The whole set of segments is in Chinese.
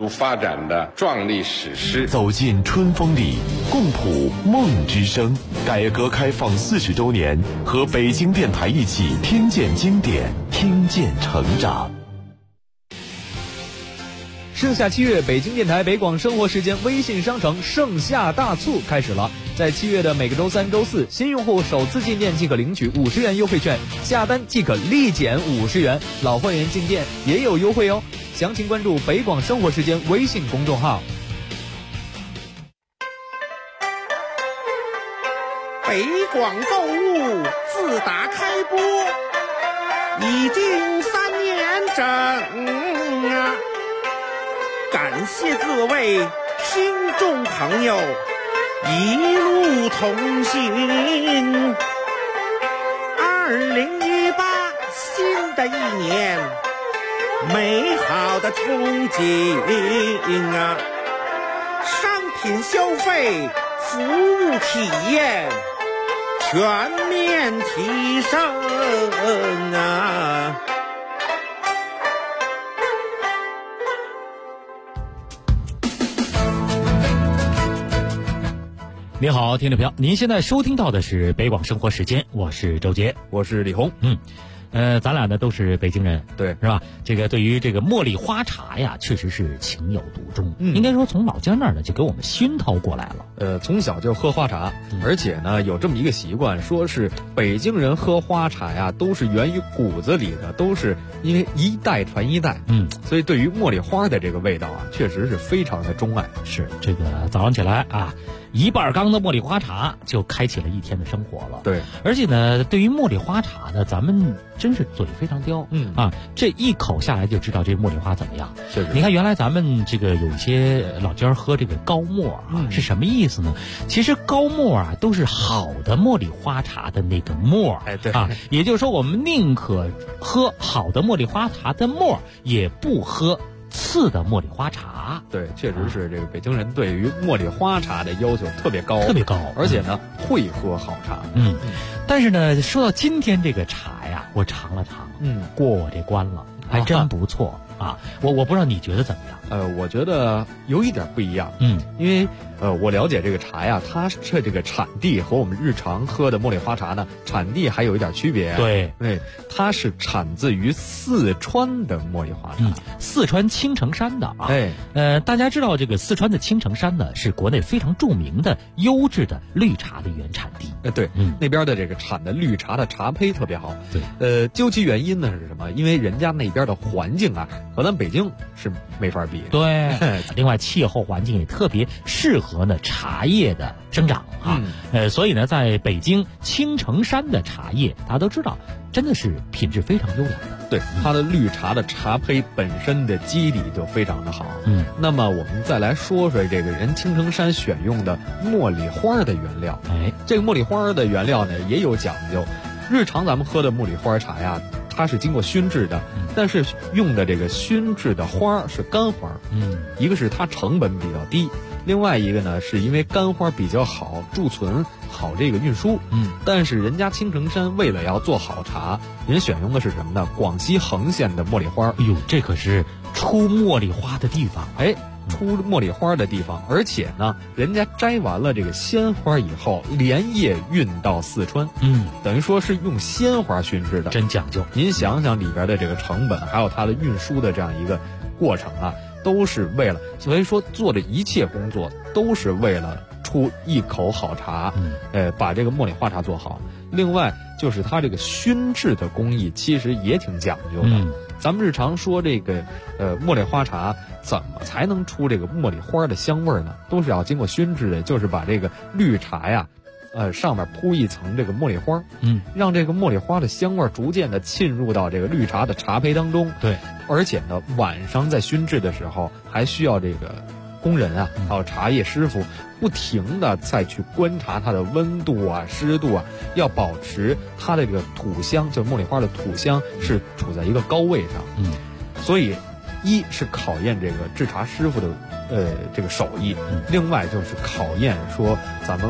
足发展的壮丽史诗。 走进春风里，共谱梦之声。改革开放40周年，和北京电台一起听见经典，听见成长。 盛夏7月，北京电台北广生活时间微信商城盛夏大促开始了。在7月的每个周3、周4，新用户首次进店即可领取50元优惠券，下单即可立减50元，老会员进店也有优惠哦。详情关注北广生活时间微信公众号。 北广购物自打开播已经3年整啊，感谢各位听众朋友一路同行。2018新的一年，美好的憧憬啊，商品消费、服务体验全面提升啊！ 你好，听众朋友，您现在收听到的是北广生活时间，我是周杰， 我是李红。 咱俩呢都是北京人， 对， 是吧？这个对于这个茉莉花茶呀，确实是情有独钟。应该说从老家那儿呢就给我们熏陶过来了。 从小就喝花茶，而且呢有这么一个习惯，说是北京人喝花茶呀，都是源于骨子里的，都是因为一代传一代。所以对于茉莉花的这个味道啊，确实是非常的钟爱。 是这个早上起来啊，1半缸的茉莉花茶就开启了一天的生活了。 对， 而且呢，对于茉莉花茶呢，咱们真是嘴非常刁。这一口下来就知道这茉莉花怎么样。你看，原来咱们这个有一些老家喝这个高沫啊，是什么意思呢？其实高沫啊都是好的茉莉花茶的那个沫。 对也就是说，我们宁可喝好的茉莉花茶的沫，也不喝次的茉莉花茶。 对，确实是这个北京人对于茉莉花茶的要求特别高，而且呢会喝好茶。 但是呢，说到今天这个茶呀，我尝了尝，过我这关了，还真不错啊。我不知道你觉得怎么样？ 我觉得有一点不一样。因为我了解这个茶呀，它这个产地和我们日常喝的茉莉花茶呢，产地还有一点区别。 对， 它是产自于四川的茉莉花茶， 四川青城山的啊。大家知道这个四川的青城山呢，是国内非常著名的优质的绿茶的原产地。 对，那边的这个产的绿茶的茶胚特别好。 对， 究其原因呢是什么？因为人家那边的环境啊，和咱北京是没法比。 对，另外气候环境也特别适合呢茶叶的生长啊。所以呢，在北京青城山的茶叶，大家都知道，真的是品质非常优良的。 对，它的绿茶的茶胚本身的基底就非常的好。那么我们再来说说这个人青城山选用的茉莉花的原料。这个茉莉花的原料呢也有讲究。日常咱们喝的茉莉花茶呀，它是经过熏制的，但是用的这个熏制的花是干花。一个是它成本比较低，另外一个呢是因为干花比较好贮存，好这个运输。但是人家青城山为了要做好茶，人选用的是什么呢？广西横县的茉莉花。 这可是出茉莉花的地方。 出茉莉花的地方，而且呢，人家摘完了这个鲜花以后，连夜运到四川。等于说是用鲜花熏制的， 真讲究。 您想想里边的这个成本，还有它的运输的这样一个过程啊，都是为了，所以说做的一切工作都是为了出一口好茶。把这个茉莉花茶做好。另外就是它这个熏制的工艺其实也挺讲究的。咱们日常说这个茉莉花茶怎么才能出这个茉莉花的香味呢？都是要经过熏制的，就是把这个绿茶呀，上面铺一层这个茉莉花，让这个茉莉花的香味逐渐的浸入到这个绿茶的茶胚当中。 对， 而且呢，晚上在熏制的时候还需要这个工人啊，还有茶叶师傅不停的再去观察它的温度啊、湿度啊，要保持它的这个土香，就是茉莉花的土香是处在一个高位上。所以一是考验这个制茶师傅的这个手艺，另外就是考验说咱们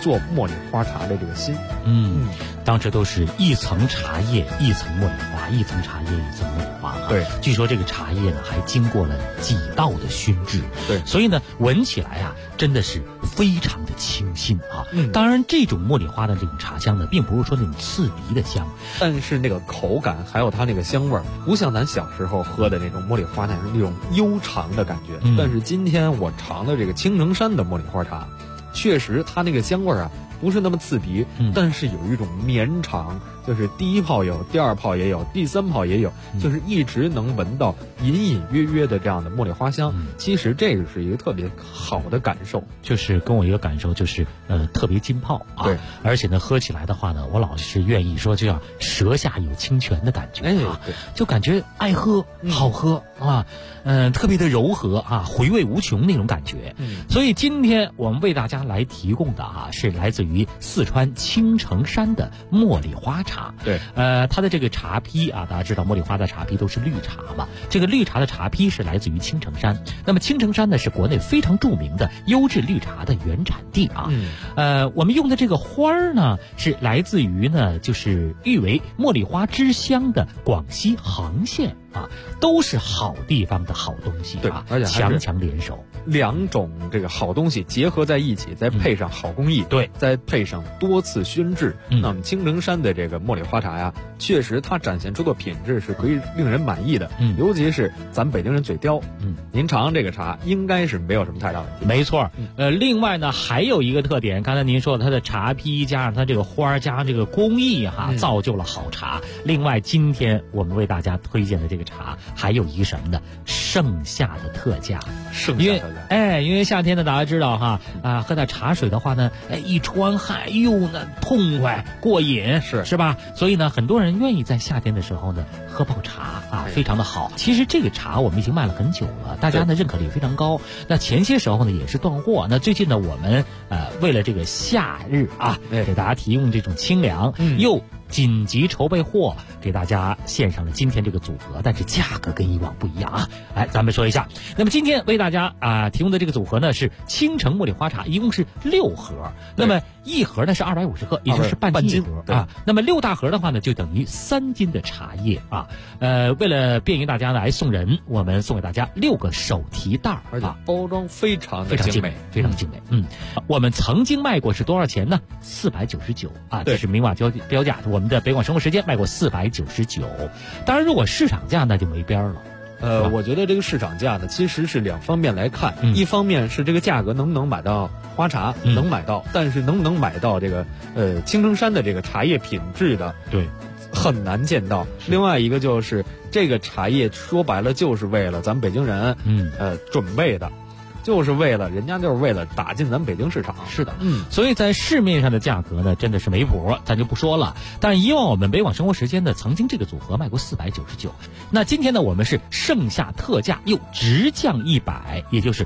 做茉莉花茶的这个心。 当时都是一层茶叶一层茉莉花，一层茶叶一层茉莉花。 对， 据说这个茶叶呢还经过了几道的熏制。 对， 所以呢闻起来啊真的是非常的清新啊。当然这种茉莉花的这种茶香呢，并不是说那种刺鼻的香， 但是那个口感还有它那个香味儿，不像咱小时候喝的那种茉莉花那种悠长的感觉。但是今天我尝的这个青城山的茉莉花茶，确实它那个香味儿啊不是那么刺鼻，但是有一种绵长，就是第一泡有，第二泡也有，第三泡也有，就是一直能闻到隐隐约约的这样的茉莉花香。其实这个是一个特别好的感受， 就是跟我一个感受就是特别浸泡啊。 对， 而且呢喝起来的话呢，我老是愿意说这样舌下有清泉的感觉啊，就感觉爱喝好喝啊，特别的柔和啊，回味无穷那种感觉。所以今天我们为大家来提供的啊是来自于四川青城山的茉莉花茶。 对， 它的这个茶批啊，大家知道茉莉花的茶批都是绿茶嘛，这个绿茶的茶批是来自于青城山。那么青城山呢是国内非常著名的优质绿茶的原产地啊。我们用的这个花儿呢是来自于呢就是誉为茉莉花之乡的广西杭县啊，都是好地方的好东西啊， 而且强强联手， 两种这个好东西结合在一起，再配上好工艺， 对， 再配上多次熏制，那么青城山的这个茉莉花茶呀，确实它展现出的品质是可以令人满意的。尤其是咱北京人嘴刁，您尝这个茶应该是没有什么太大问题。 没错，另外呢还有一个特点，刚才您说的它的茶批加上它这个花加上这个工艺哈，造就了好茶。另外今天我们为大家推荐的这个茶还有一个什么呢？盛夏的特价。因为夏天呢大家知道哈喝点茶水的话呢，一出完汗，那痛快过瘾，是吧？所以呢很多人愿意在夏天的时候呢喝泡茶啊，非常的好。其实这个茶我们已经卖了很久了，大家呢认可率非常高。那前些时候呢也是断货，那最近呢我们为了这个夏日啊，给大家提供这种清凉，又紧急筹备货，给大家献上了今天这个组合，但是价格跟以往不一样啊。咱们说一下，那么今天为大家提供的这个组合呢是青城茉莉花茶，一共是6盒，那么一盒呢是250克，也就是半斤盒啊。那么6大盒的话呢就等于3斤的茶叶啊。为了便于大家来送人，我们送给大家6个手提袋而且包装非常精美， 非常精美。我们曾经卖过是多少钱呢？499啊，这是明码标价。我们的北广生活时间卖过499，当然如果市场价那就没边了。 我觉得这个市场价呢，其实是2方面来看，一方面是这个价格能不能买到花茶，能买到，但是能不能买到这个青城山的这个茶叶品质的， 对， 很难见到。另外一个就是这个茶叶说白了就是为了咱们北京人准备的。就是为了人家就是为了打进咱北京市场。 是的，所以在市面上的价格呢，真的是没谱，咱就不说了。但以往我们北广生活时间呢，曾经这个组合卖过499，那今天呢，我们是盛夏特价又直降100，也就是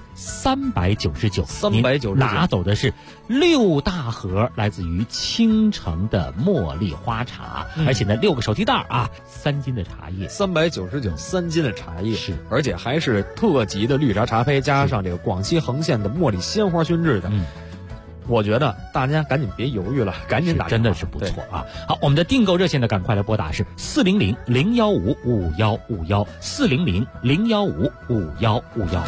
399，拿走的是6大盒来自于青城的茉莉花茶，而且呢6个手提袋啊，3斤的茶叶 ，399，3斤的茶叶是， 而且还是特级的绿茶茶胚，加上这个广西横县的茉莉鲜花熏制的。我觉得大家赶紧别犹豫了，赶紧打， 真的是不错啊！好，我们的订购热线呢，赶快来拨打是400-015-5151，400-015-5151。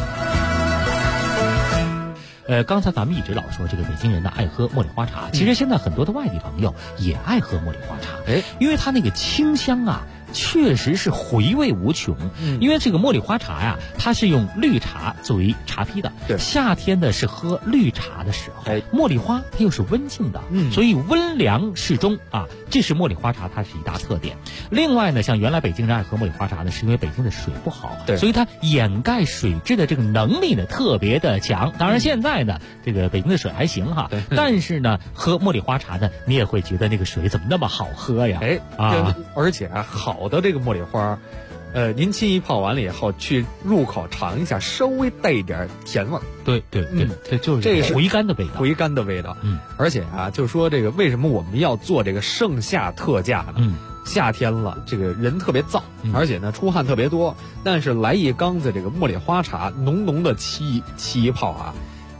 刚才咱们一直老说这个北京人呢爱喝茉莉花茶，其实现在很多的外地朋友也爱喝茉莉花茶，因为它那个清香啊。确实是回味无穷，因为这个茉莉花茶呀，它是用绿茶作为茶批的。 对， 夏天呢是喝绿茶的时候，茉莉花它又是温性的，所以温凉适中啊，这是茉莉花茶它是一大特点。另外呢，像原来北京人爱喝茉莉花茶呢，是因为北京的水不好，所以它掩盖水质的这个能力呢特别的强。当然现在呢，这个北京的水还行哈，但是呢，喝茉莉花茶呢，你也会觉得那个水怎么那么好喝呀？ 而且好的这个茉莉花，您沏一泡完了以后，去入口尝一下，稍微带一点甜味儿。 对，就是这是回甘的味道。 而且啊，就是说这个为什么我们要做这个盛夏特价呢？夏天了，这个人特别燥，而且呢出汗特别多，但是来一缸子这个茉莉花茶，浓浓的沏一泡啊。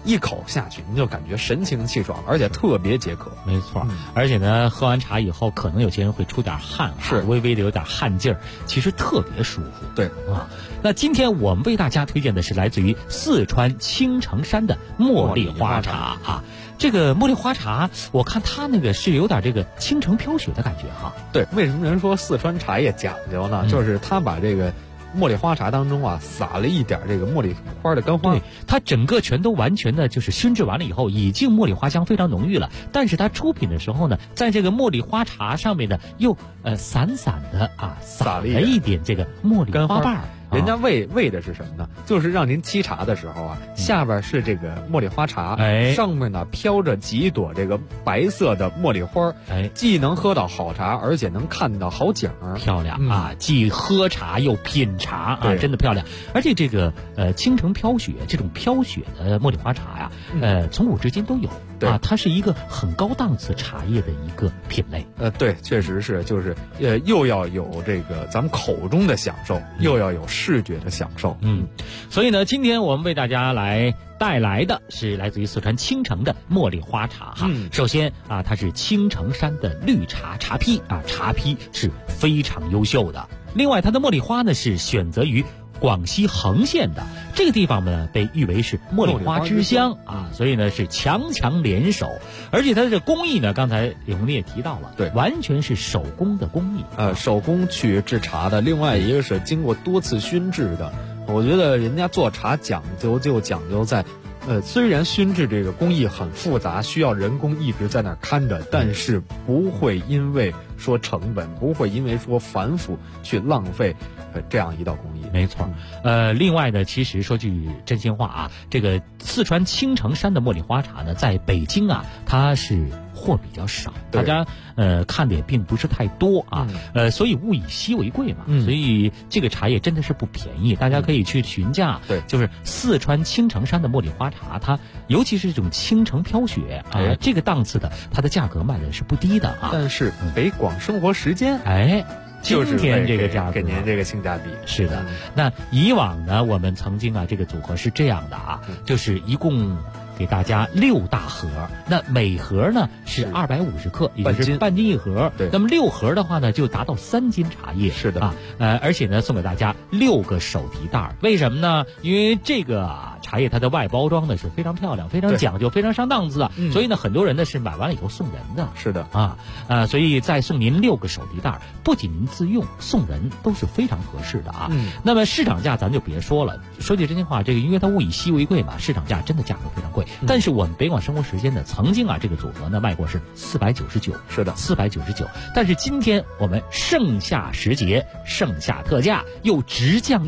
一口下去您就感觉神清气爽，而且特别解渴。 没错，而且呢，喝完茶以后，可能有些人会出点汗， 是微微的有点汗劲儿，其实特别舒服。 对啊，那今天我们为大家推荐的是来自于四川青城山的茉莉花茶啊。这个茉莉花茶，我看它那个是有点这个倾城飘雪的感觉哈。 对，为什么人说四川茶叶讲究呢？就是它把这个茉莉花茶当中啊，撒了一点这个茉莉花的干花， 对，它整个全都完全的就是熏制完了以后，已经茉莉花香非常浓郁了。但是它出品的时候呢，在这个茉莉花茶上面呢，又散散的啊撒了一点这个茉莉花瓣儿。 人家为的是什么呢？就是让您沏茶的时候啊，下边是这个茉莉花茶，上面呢飘着几朵这个白色的茉莉花，既能喝到好茶，而且能看到好景儿， 漂亮啊！既喝茶又品茶啊，真的漂亮。而且这个倾城飘雪这种飘雪的茉莉花茶呀，从古至今都有。啊，它是一个很高档次茶叶的一个品类。 对，确实是，就是又要有这个咱们口中的享受，又要有视觉的享受。 所以呢，今天我们为大家来带来的是来自于四川青城的茉莉花茶哈。首先啊，它是青城山的绿茶茶坯啊，茶坯是非常优秀的。另外，它的茉莉花呢是选择于广西横县的这个地方呢，被誉为是茉莉花之乡啊，所以呢是强强联手，而且它的工艺呢，刚才李红丽也提到了，对，完全是手工的工艺， 手工去制茶的。另外一个是经过多次熏制的，我觉得人家做茶讲究就讲究在。虽然熏制这个工艺很复杂，需要人工一直在那儿看着，但是不会因为说成本，不会因为说繁复去浪费这样一道工艺。 没错。另外呢，其实说句真心话啊，这个四川青城山的茉莉花茶呢，在北京啊，它是货比较少，大家看的也并不是太多啊，所以物以稀为贵嘛，所以这个茶叶真的是不便宜，大家可以去询价。 对， 就是四川青城山的茉莉花茶，它尤其是这种倾城飘雪啊，这个档次的，它的价格卖的是不低的啊。 但是北广生活时间， 今天这个价格给您这个性价比。 是的，那以往呢，我们曾经啊，这个组合是这样的啊，就是一共给大家6大盒，那每盒呢是250克，也就是半斤一盒。 对， 那么6盒的话呢，就达到3斤茶叶。 是的啊，而且呢，送给大家6个手提袋。为什么呢？因为这个茶叶它的外包装呢是非常漂亮、非常讲究、非常上档次的，所以呢，很多人呢是买完了以后送人的。 是的啊，所以再送您6个手提袋，不仅您自用，送人都是非常合适的啊。那么市场价咱就别说了，说句真心话，这个因为它物以稀为贵嘛，市场价真的价格非常贵。但是我们北广生活时间呢，曾经啊这个组合呢卖过是499， 是的 ，499。但是今天我们盛夏时节，盛夏特价又直降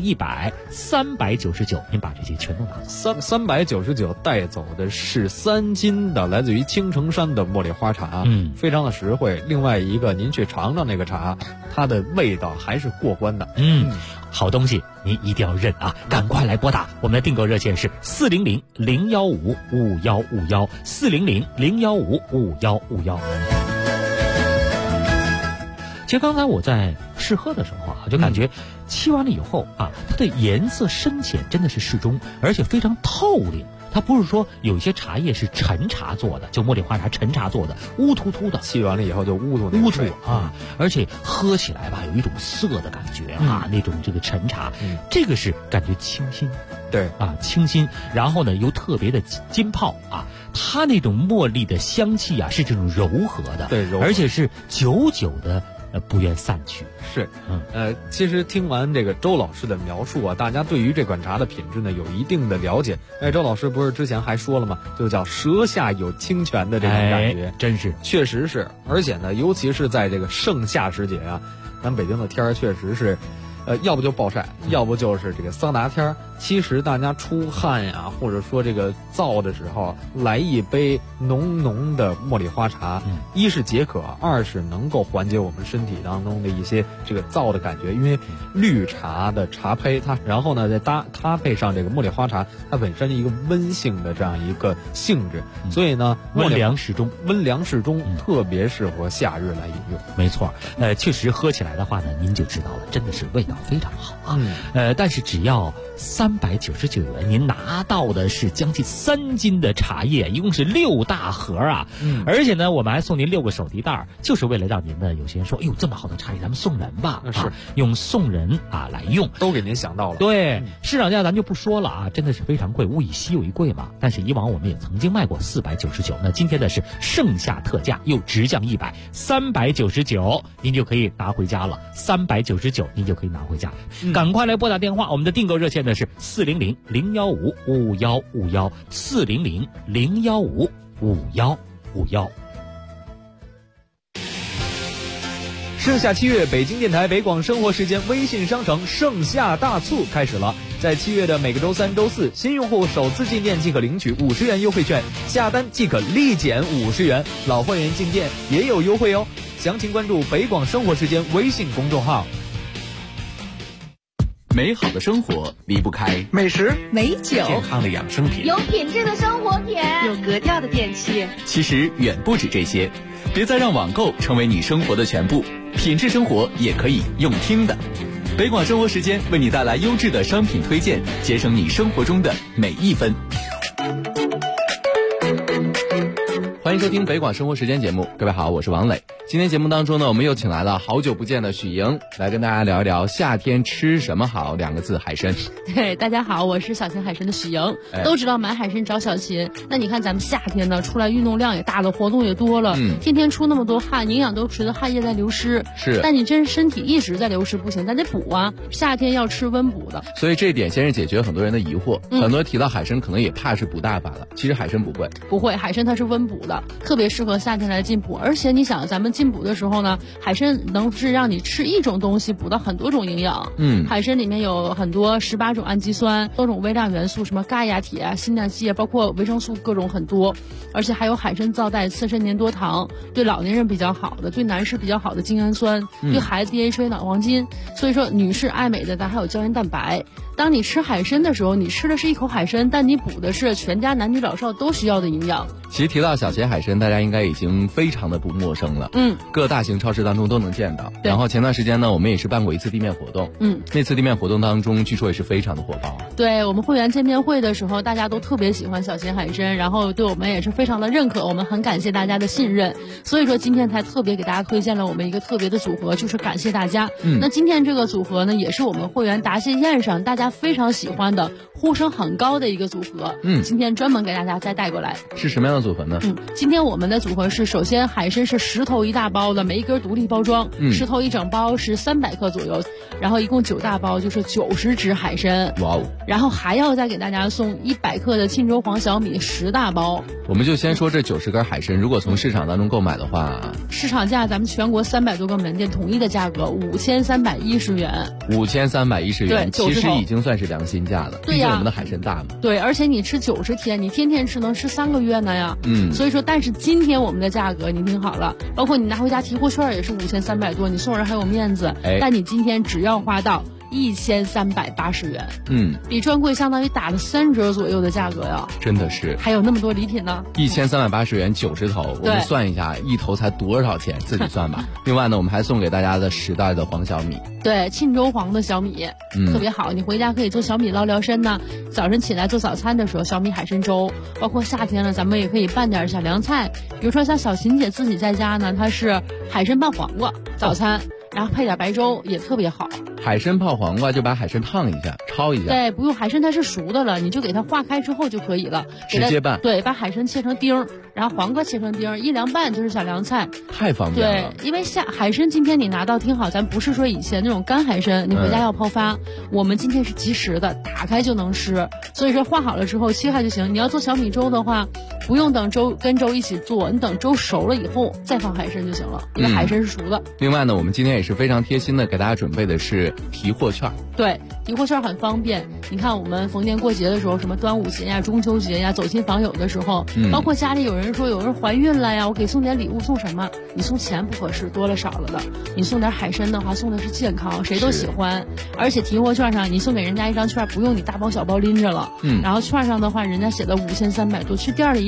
100，399，您把这些全都拿走。 399带走的是3斤的来自于青城山的茉莉花茶，非常的实惠。另外一个，您去尝尝那个茶，它的味道还是过关的。 好东西您一定要认啊！赶快来拨打我们的订购热线是400-015-5151，400-015-5151。其实刚才我在试喝的时候啊，就感觉沏完了以后啊，它的颜色深浅真的是适中，而且非常透亮。它不是说有一些茶叶是陈茶做的，就茉莉花茶陈茶做的，乌突突的， 沏完了以后就乌突啊，而且喝起来吧，有一种涩的感觉啊，那种这个陈茶，这个是感觉清新， 对啊，清新，然后呢又特别的浸泡啊，它那种茉莉的香气啊是这种柔和的， 对，柔和， 而且是久久的不愿散去。 是，其实听完这个周老师的描述啊，大家对于这款茶的品质呢有一定的了解。周老师不是之前还说了吗？就叫舌下有清泉的这种感觉， 真是， 确实是。而且呢，尤其是在这个盛夏时节啊，咱北京的天儿确实是，要不就暴晒，要不就是这个桑拿天儿。其实大家出汗呀，或者说这个燥的时候，来一杯浓浓的茉莉花茶，一是解渴，二是能够缓解我们身体当中的一些这个燥的感觉。因为绿茶的茶胚它，然后呢再搭配上这个茉莉花茶，它本身一个温性的这样一个性质，所以呢温凉适中， 特别适合夏日来饮用。 没错，确实喝起来的话呢，您就知道了，真的是味道非常好啊。但是只要3 399元，您拿到的是将近3斤的茶叶，一共是6大盒啊。而且呢，我们还送您6个手提袋，就是为了让您呢，有些人说，哎呦，这么好的茶叶，咱们送人吧， 是用送人来用， 都给您想到了。 对，市场价咱就不说了啊，真的是非常贵，物以稀为贵嘛。但是以往我们也曾经卖过499，那今天呢是盛夏特价，又直降100，399您就可以拿回家了，399您就可以拿回家。赶快来拨打电话，我们的订购热线呢是400-015-5151，400-015-5151。 盛夏7月，北京电台北广生活时间微信商城盛夏大促开始了。在7月的每个周3、周4，新用户首次进店即可领取50元优惠券，下单即可立减50元，老会员进店也有优惠哦。详情关注北广生活时间微信公众号。 美好的生活离不开美食、 美酒、 健康的养生品、 有品质的生活品、有格调的电器。 其实远不止这些，别再让网购成为你生活的全部，品质生活也可以用听的。北广生活时间为你带来优质的商品推荐，节省你生活中的每一分。欢迎收听北广生活时间节目，各位好，我是王磊。今天节目当中呢，我们又请来了好久不见的许莹，来跟大家聊一聊夏天吃什么好，2个字，海参。 对，大家好，我是小秦海参的许莹。都知道买海参找小秦，那你看咱们夏天呢，出来运动量也大了，活动也多了，天天出那么多汗，营养都随着汗液在流失。 是， 但你真身体一直在流失不行，咱得补啊。夏天要吃温补的， 所以这一点先是解决很多人的疑惑。很多人提到海参，可能也怕是补大发了，其实海参不会， 不会，海参它是温补的，特别适合夏天来进补。而且你想，咱们进补的时候呢，海参能是让你吃一种东西补到很多种营养。海参里面有很多18种氨基酸，多种微量元素，什么钙呀、铁啊、锌啊、硒啊，包括维生素各种很多。而且还有海参皂带刺身粘多糖，对老年人比较好的，对男士比较好的精氨酸，对孩子 DHA 脑黄金。所以说女士爱美的，咱还有胶原蛋白。当你吃海参的时候，你吃的是一口海参，但你补的是全家男女老少都需要的营养。 其实提到小秦海参，大家应该已经非常的不陌生了。各大型超市当中都能见到。然后前段时间呢，我们也是办过一次地面活动。那次地面活动当中，据说也是非常的火爆。 对，我们会员见面会的时候，大家都特别喜欢小秦海参，然后对我们也是非常的认可，我们很感谢大家的信任。所以说今天才特别给大家推荐了我们一个特别的组合，就是感谢大家。那今天这个组合呢，也是我们会员答谢宴上大家非常喜欢的、呼声很高的一个组合。今天专门给大家再带过来。 是什么样的组合呢？ 今天我们的组合是，首先海参是10头1大包的，每一根独立包装，10头1整包是300克左右，然后一共9大包就是90只海参。 哇哦！ 然后还要再给大家送100克的沁州黄小米10大包。 我们就先说这90根海参，如果从市场当中购买的话， 市场价咱们全国300多个门店统一的价格5310元。 5310元， 对， 其实已经算是良心价了。 对呀， 毕竟我们的海参大嘛。 对，而且你吃90天，你天天吃能吃3个月呢呀。所以说，但是今天我们的价格你听好了，包括你拿回家提货券也是5300多，你送人还有面子。但你今天只要花到1380元，比专柜相当于打了3折左右的价格呀， 真的是， 还有那么多礼品呢。 1380元90头，我们算一下，一头才多少钱，自己算吧。另外呢，我们还送给大家的10袋的黄小米， 对，沁州黄的小米，特别好，你回家可以做小米捞参呢。早晨起来做早餐的时候，小米海参粥，包括夏天了，咱们也可以拌点小凉菜，比如说像小秦姐自己在家呢，她是海参拌黄瓜早餐。然后配点白粥也特别好。 海参泡黄瓜就把海参烫一下，焯一下。 对，不用，海参它是熟的了，你就给它化开之后就可以了。 直接拌。 对，把海参切成丁，然后黄瓜切成丁，一凉拌就是小凉菜。 太方便了。 对，因为海参今天你拿到听好，咱不是说以前那种干海参，你回家要泡发，我们今天是即食的，打开就能吃。所以说化好了之后切开就行。你要做小米粥的话，不用等粥跟粥一起做，你等粥熟了以后再放海参就行了，因为海参是熟的。 另外呢，我们今天也是非常贴心的给大家准备的是提货券。 对，提货券很方便。你看我们逢年过节的时候，什么端午节呀、中秋节呀，走亲访友的时候，包括家里有人说有人怀孕了呀，我给送点礼物，送什么？你送钱不合适，多了少了的。你送点海参的话，送的是健康，谁都喜欢。而且提货券上你送给人家一张券，不用你大包小包拎着了。然后券上的话，人家写了5300多，去店里一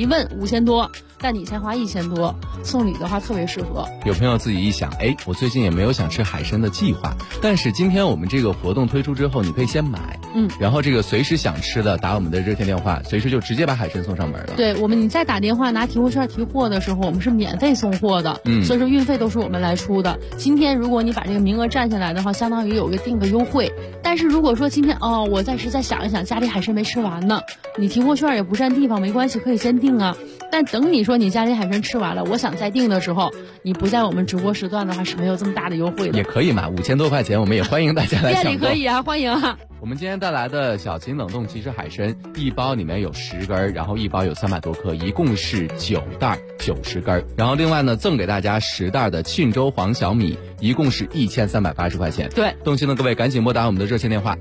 一问5000多，但你才花1000多，送礼的话特别适合。 有朋友自己一想，我最近也没有想吃海参的计划，但是今天我们这个活动推出之后，你可以先买，然后这个随时想吃的打我们的热线电话，随时就直接把海参送上门了。 对，你再打电话拿提货券提货的时候，我们是免费送货的，所以说运费都是我们来出的。今天如果你把这个名额占下来的话，相当于有个定个优惠。但是如果说今天我暂时再想一想，家里海参没吃完呢，你提货券也不占地方，没关系，可以先订啊。但等你说你家里海参吃完了，我想再订的时候，你不在我们直播时段的话是没有这么大的优惠的。 也可以嘛，5000多块钱，我们也欢迎大家来抢购。 店里可以啊，欢迎啊。 我们今天带来的小秦冷冻即食海参，一包里面有10根，然后一包有300多克，一共是9袋90根。然后另外呢，赠给大家10袋的沁州黄小米，一共是1380块钱。 对， 动心的各位赶紧拨打我们的热线电话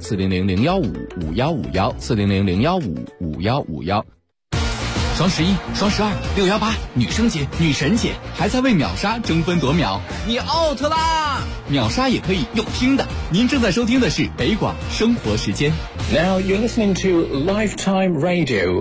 400-015-5151，400-015-5151。双11、双12、618，女生节、女神节，还在为秒杀争分夺秒，你 out 啦！秒杀也可以用听的。您正在收听的是北广生活时间。 Now you're listening to Lifetime Radio。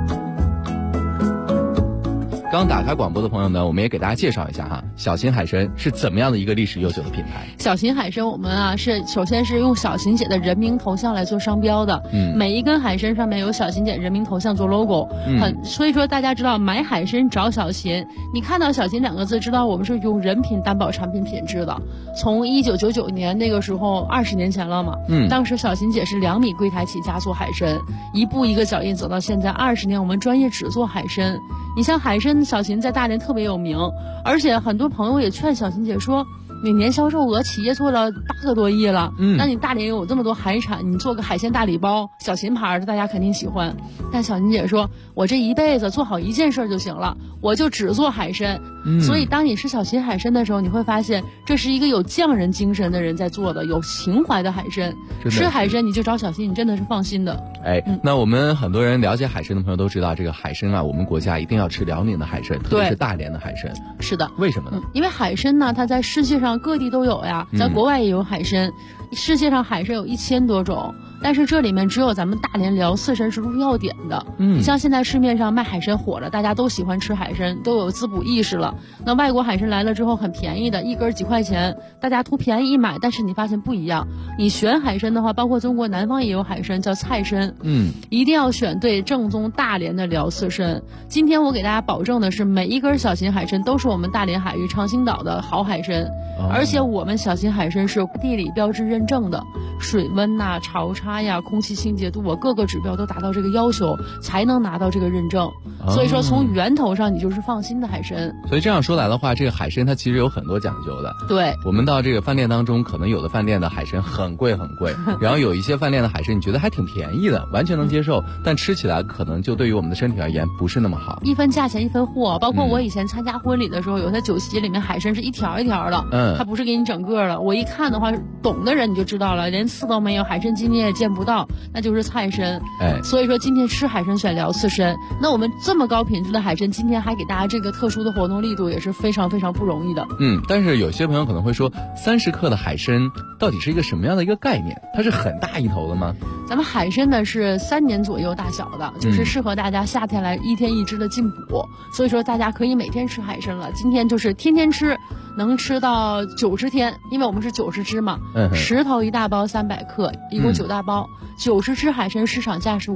刚打开广播的朋友呢，我们也给大家介绍一下哈，小秦海参是怎么样的一个历史悠久的品牌。 小秦海参我们是首先是用小秦姐的人名头像来做商标的，每一根海参上面有小秦姐人名头像做 logo，所以说大家知道买海参找小秦，你看到小秦2个字，知道我们是用人品担保产品品质的。从1999年那个时候20年前了嘛，当时小秦姐是2米柜台起家做海参，一步一个脚印走到现在20年，我们专业只做海参。你像海参，小秦在大连特别有名，而且很多朋友也劝小秦姐说，你年销售额企业做了8个多亿了，那你大连有这么多海产，你做个海鲜大礼包，小秦牌的大家肯定喜欢。但小秦姐说，我这一辈子做好一件事就行了，我就只做海参。所以当你吃小秦海参的时候，你会发现这是一个有匠人精神的人在做的，有情怀的海参。吃海参你就找小秦，你真的是放心的。 那我们很多人了解海参的朋友都知道，这个海参啊，我们国家一定要吃辽宁的海参，特别是大连的海参。 是的。 为什么呢？ 因为海参呢，它在世界上各地都有呀，在国外也有海参，世界上海参有1000多种。但是这里面只有咱们大连辽四参是入药典的。你像现在市面上卖海参火了，大家都喜欢吃海参，都有滋补意识了。那外国海参来了之后很便宜的，一根几块钱，大家图便宜一买，但是你发现不一样。你选海参的话，包括中国南方也有海参叫菜参，一定要选对正宗大连的辽四参。今天我给大家保证的是，每一根小秦海参都是我们大连海域长兴岛的好海参，而且我们小秦海参是地理标志认证的，水温呐、潮差呀、空气清洁度各个指标都达到这个要求，才能拿到这个认证。所以说从源头上你就是放心的海参。 所以这样说来的话，这个海参它其实有很多讲究的。 对， 我们到这个饭店当中，可能有的饭店的海参很贵很贵，然后有一些饭店的海参你觉得还挺便宜的，完全能接受，但吃起来可能就对于我们的身体而言不是那么好。 一分价钱一分货，包括我以前参加婚礼的时候，有些酒席里面海参是一条一条的，它不是给你整个的。我一看的话，懂的人你就知道了，连刺都没有，海参筋你也见不到，那就是菜参。所以说今天吃海参选辽四参，那我们这么高品质的海参，今天还给大家这个特殊的活动力度，也是非常非常不容易的。 但是有些朋友可能会说，30克的海参到底是一个什么样的一个概念？它是很大一头的吗？ 咱们海参呢是3年左右大小的，就是适合大家夏天来1天1只的进补，所以说大家可以每天吃海参了。今天就是天天吃，能吃到90天，因为我们是90只嘛，10头1大包300克，一共9大包，90只海参市场价是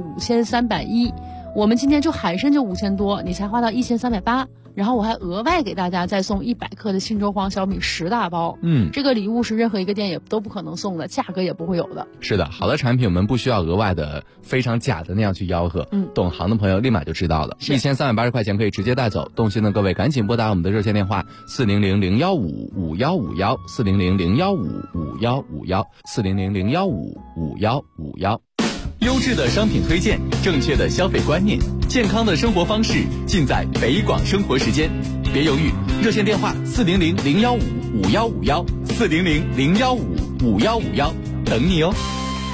5310，我们今天就海参就5000多，你才花到1380。然后我还额外给大家再送100克的沁州黄小米10大包，这个礼物是任何一个店也都不可能送的，价格也不会有的。 是的，好的产品我们不需要额外的非常假的那样去吆喝，懂行的朋友立马就知道了。1380块钱可以直接带走，动心的各位赶紧拨打我们的热线电话400-015-5151，400-015-5151，400-015-5151。 优质的商品推荐，正确的消费观念，健康的生活方式，尽在北广生活时间。别犹豫，热线电话400-015-5151，400-015-5151，等你哦。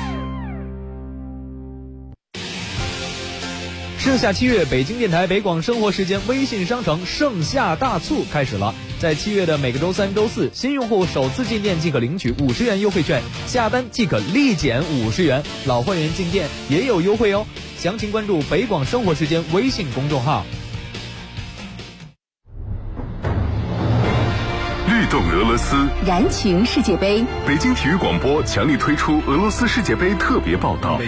盛夏7月，北京电台北广生活时间微信商城盛夏大促开始了。在7月的每个周3、周4，新用户首次进店即可领取50元优惠券，下单即可立减50元，老会员进店也有优惠哦。详情关注北广生活时间微信公众号。 动俄罗斯， 燃情世界杯。 北京体育广播强力推出俄罗斯世界杯特别报道。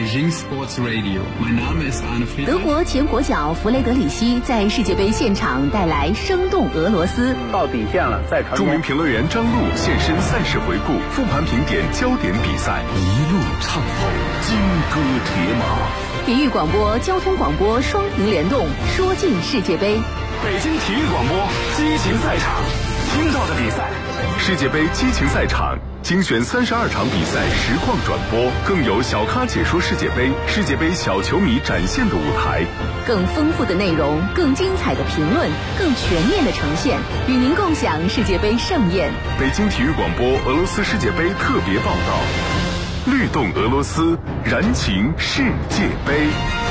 德国前国脚弗雷德里希在世界杯现场带来生动俄罗斯。 到底线了，再传。 著名评论员张璐现身赛事回顾，复盘评点焦点比赛，一路畅跑，金戈铁马。 体育广播、交通广播双屏联动，说尽世界杯。 北京体育广播激情赛场，听到的比赛，世界杯激情赛场精选32场比赛实况转播，更有小咖解说世界杯，世界杯小球迷展现的舞台， 更丰富的内容，更精彩的评论，更全面的呈现，与您共享世界杯盛宴。 北京体育广播俄罗斯世界杯特别报道，律动俄罗斯，燃情世界杯。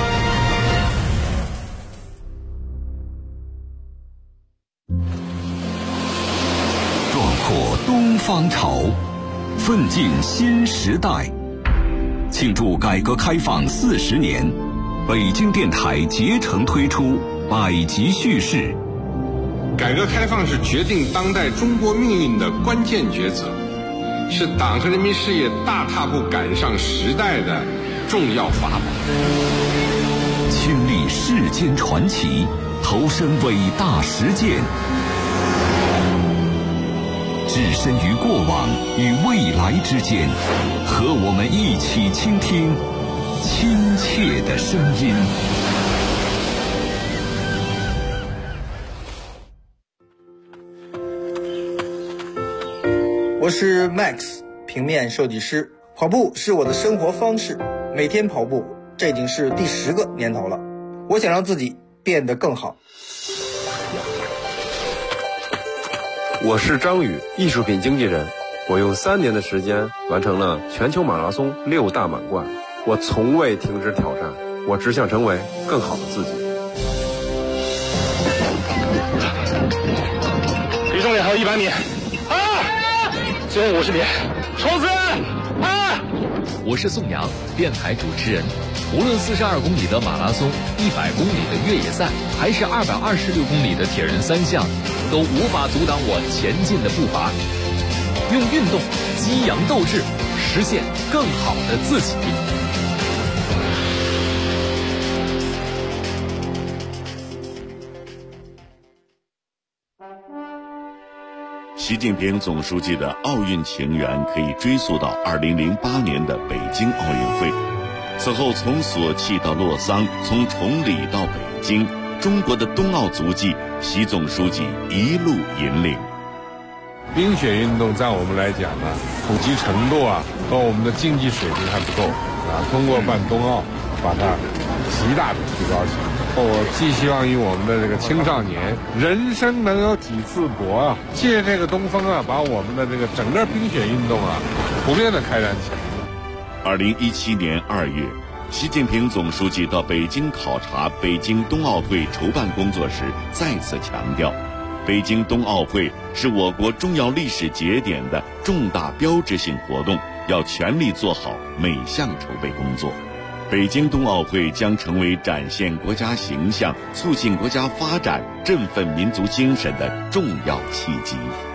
东方潮，奋进新时代，庆祝改革开放40年，北京电台竭诚推出百集叙事。 改革开放是决定当代中国命运的关键抉择，是党和人民事业大踏步赶上时代的重要法宝。 亲历世间传奇，投身伟大实践，置身于过往与未来之间，和我们一起倾听亲切的声音。 我是 Max， 平面设计师。跑步是我的生活方式，每天跑步，这已经是第10个年头了。我想让自己变得更好。 我是张宇，艺术品经纪人。我用3年的时间完成了全球马拉松6大满贯。我从未停止挑战，我只想成为更好的自己。 离终点还有100米，最后50米，冲刺！ 我是宋阳，电台主持人。无论42公里的马拉松、100公里的越野赛，还是226公里的铁人3项，都无法阻挡我前进的步伐。用运动激扬斗志，实现更好的自己。 习近平总书记的奥运情缘可以追溯到2008年的北京奥运会。此后从索契到洛桑，从崇礼到北京，中国的冬奥足迹，习总书记一路引领。 冰雪运动在我们来讲呢，普及程度和我们的竞技水平还不够通过办冬奥，把它极大的提高起来。我寄希望于我们的这个青少年，人生能有几次搏借这个东风把我们的这个整个冰雪运动普遍的开展起来。 2017年2月，习近平总书记到北京考察北京冬奥会筹办工作时，再次强调，北京冬奥会是我国重要历史节点的重大标志性活动，要全力做好每项筹备工作。北京冬奥会将成为展现国家形象、促进国家发展、振奋民族精神的重要契机。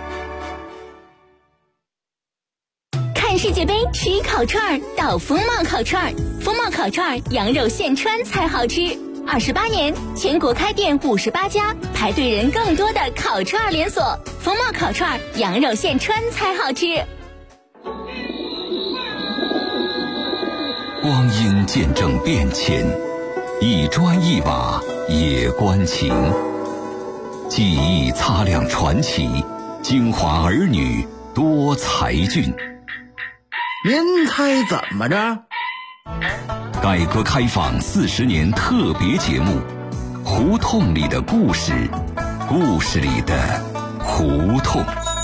看世界杯吃烤串到风貌烤串，风貌烤串羊肉现穿才好吃。28年，全国开店58家，排队人更多的烤串连锁。风貌烤串羊肉现穿才好吃。 光阴见证变迁，一砖一瓦也关情。记忆擦亮传奇，京华儿女多才俊。 您猜怎么着？ 改革开放40年特别节目，胡同里的故事，故事里的胡同。